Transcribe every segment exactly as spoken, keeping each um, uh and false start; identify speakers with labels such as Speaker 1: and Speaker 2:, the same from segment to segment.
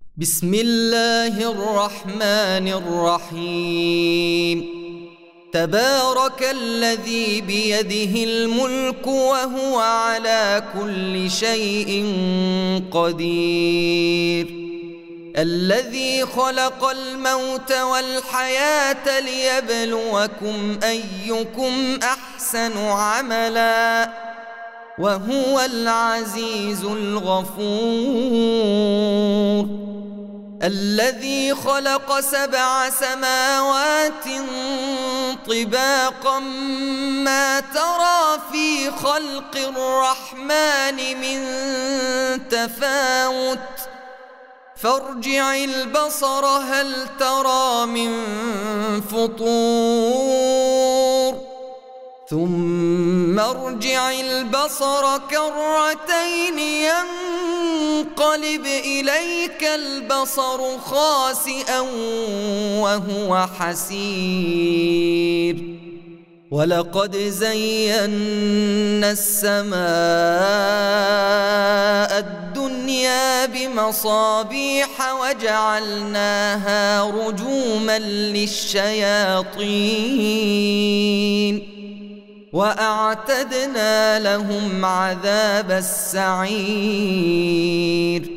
Speaker 1: بسم الله الرحمن الرحيم. تبارك الذي بيده الملك وهو على كل شيء قدير، الذي خلق الموت والحياة ليبلوكم أيكم أحسن عملا وهو العزيز الغفور. الذي خلق سبع سماوات طباقا ما ترى في خلق الرحمن من تفاوت فارجع البصر هل ترى من فطور ثم ارجع البصر كرتين ينقلب إليك البصر خاسئا وهو حسير. ولقد زينا السماء الدنيا بمصابيح وجعلناها رجوما للشياطين وأعتدنا لهم عذاب السعير.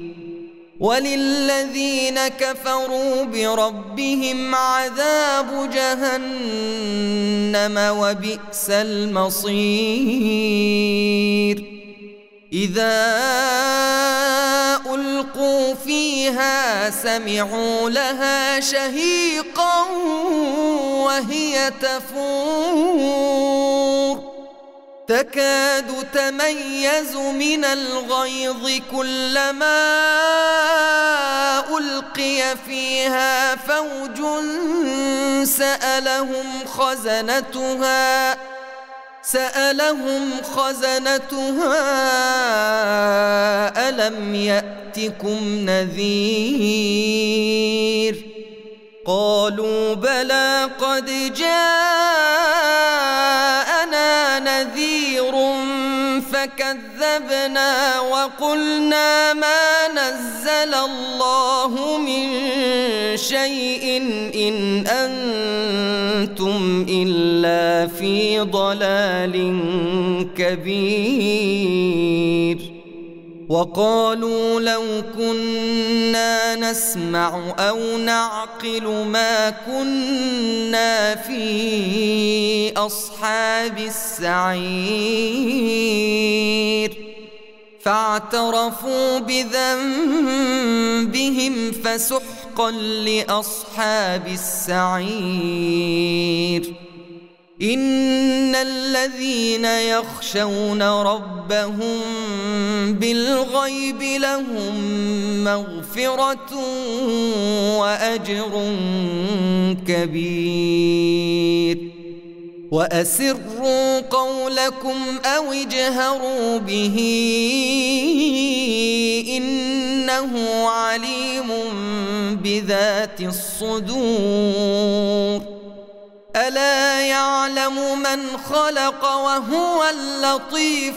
Speaker 1: وللذين كفروا بربهم عذاب جهنم وبئس المصير. إذا ألقوا فيها سمعوا لها شهيقا وهي تفور تكاد تميز من الغيظ كلما ألقي فيها فوج سألهم خزنتها سألهم خزنتها ألم يأتكم نذير قالوا بلى قد جاءنا نذير فكذبنا وقلنا ما نزل الله من شيء إن أنتم إلا في ضلال كبير. وقالوا لو كنا نسمع أو نعقل ما كنا في أصحاب السعير فاعترفوا بذنبهم فسحقا لأصحاب السعير. إن الذين يخشون ربهم بالغيب لهم مغفرة وأجر كبير. وأسروا قولكم أو اجهروا به إنه عليم بذات الصدور. ألا يعلم من خلق وهو اللطيف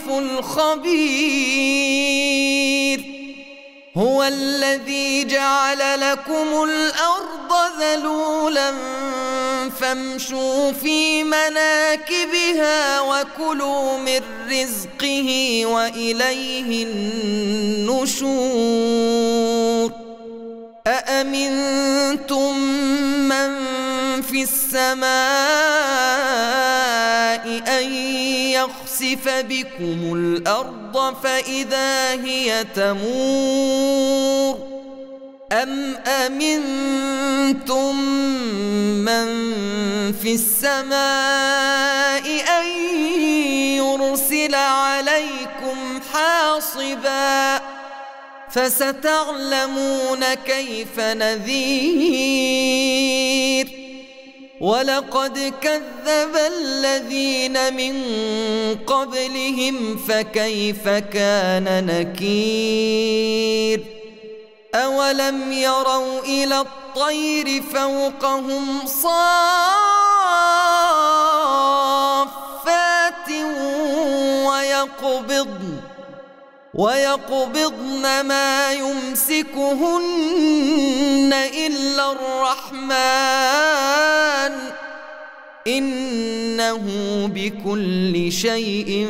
Speaker 1: الخبير. هو الذي جعل لكم الأرض ذلولا فامشوا في مناكبها وكلوا من رزقه وإليه النشور. أأمنتم من في السماء أن يخسف بكم الأرض فإذا هي تمور أم أمنتم من في السماء أن يرسل عليكم حاصبا فستعلمون كيف نذير. ولقد كذب الذين من قبلهم فكيف كان نكير. أولم يروا إلى الطير فوقهم صافات ويقبضن ويقبضن ما يمسكهن إلا الرحمن إنه بكل شيء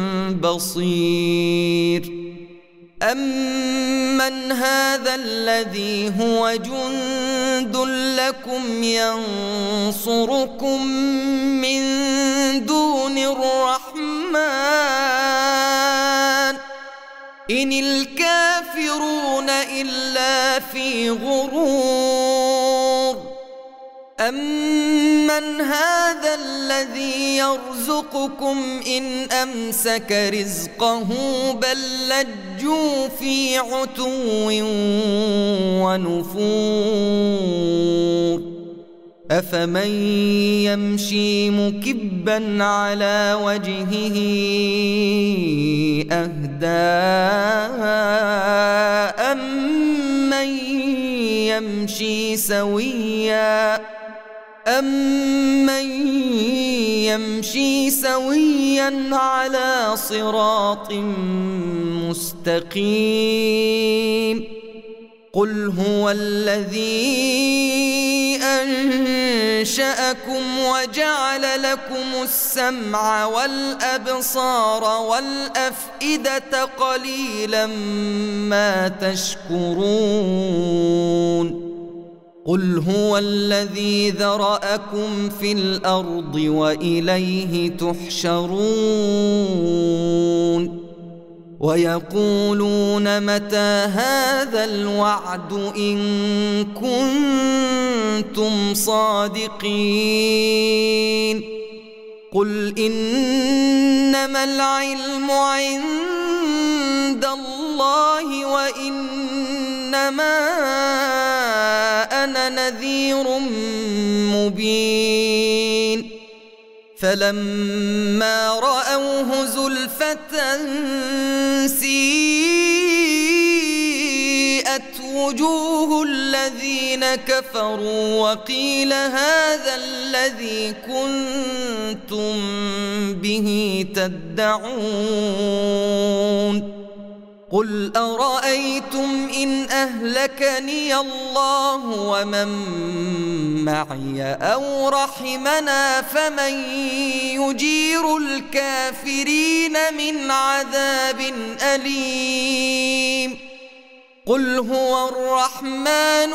Speaker 1: بصير. أمن هذا الذي هو جند لكم ينصركم من دون الرحمن إن الكافرون إلا في غرور. أمن هذا الذي يرزقكم إن أمسك رزقه بل لجوا في عتو ونفور. أفمن يمشي مكبا على وجهه أهدى أمن يمشي سويا أمن يمشي سويا على صراط مستقيم. قل هو الذي أنشأكم وجعل لكم السمع والأبصار والأفئدة قليلا ما تشكرون. قل هو الذي ذرأكم في الأرض وإليه تحشرون. ويقولون متى هذا الوعد إن كنتم صادقين. قل إنما العلم عند الله وإنما أنا نذير مبين. فلما رأوه زلفة سيئت وجوه الذين كفروا وقيل هذا الذي كنتم به تدعون. قل أرأيتم إن أهلكني الله ومن معي أو رحمنا فمن يجير الكافرين من عذاب أليم. قل هو الرحمن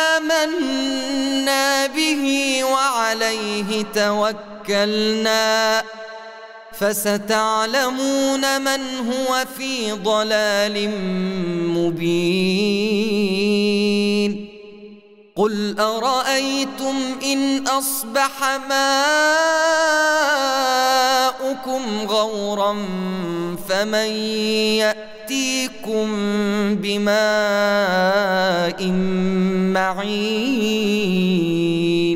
Speaker 1: آمنا به وعليه توكلنا فستعلمون من هو في ضلال مبين. قل أرأيتم إن أصبح ماؤكم غورا فمن يأتيكم بماء معين.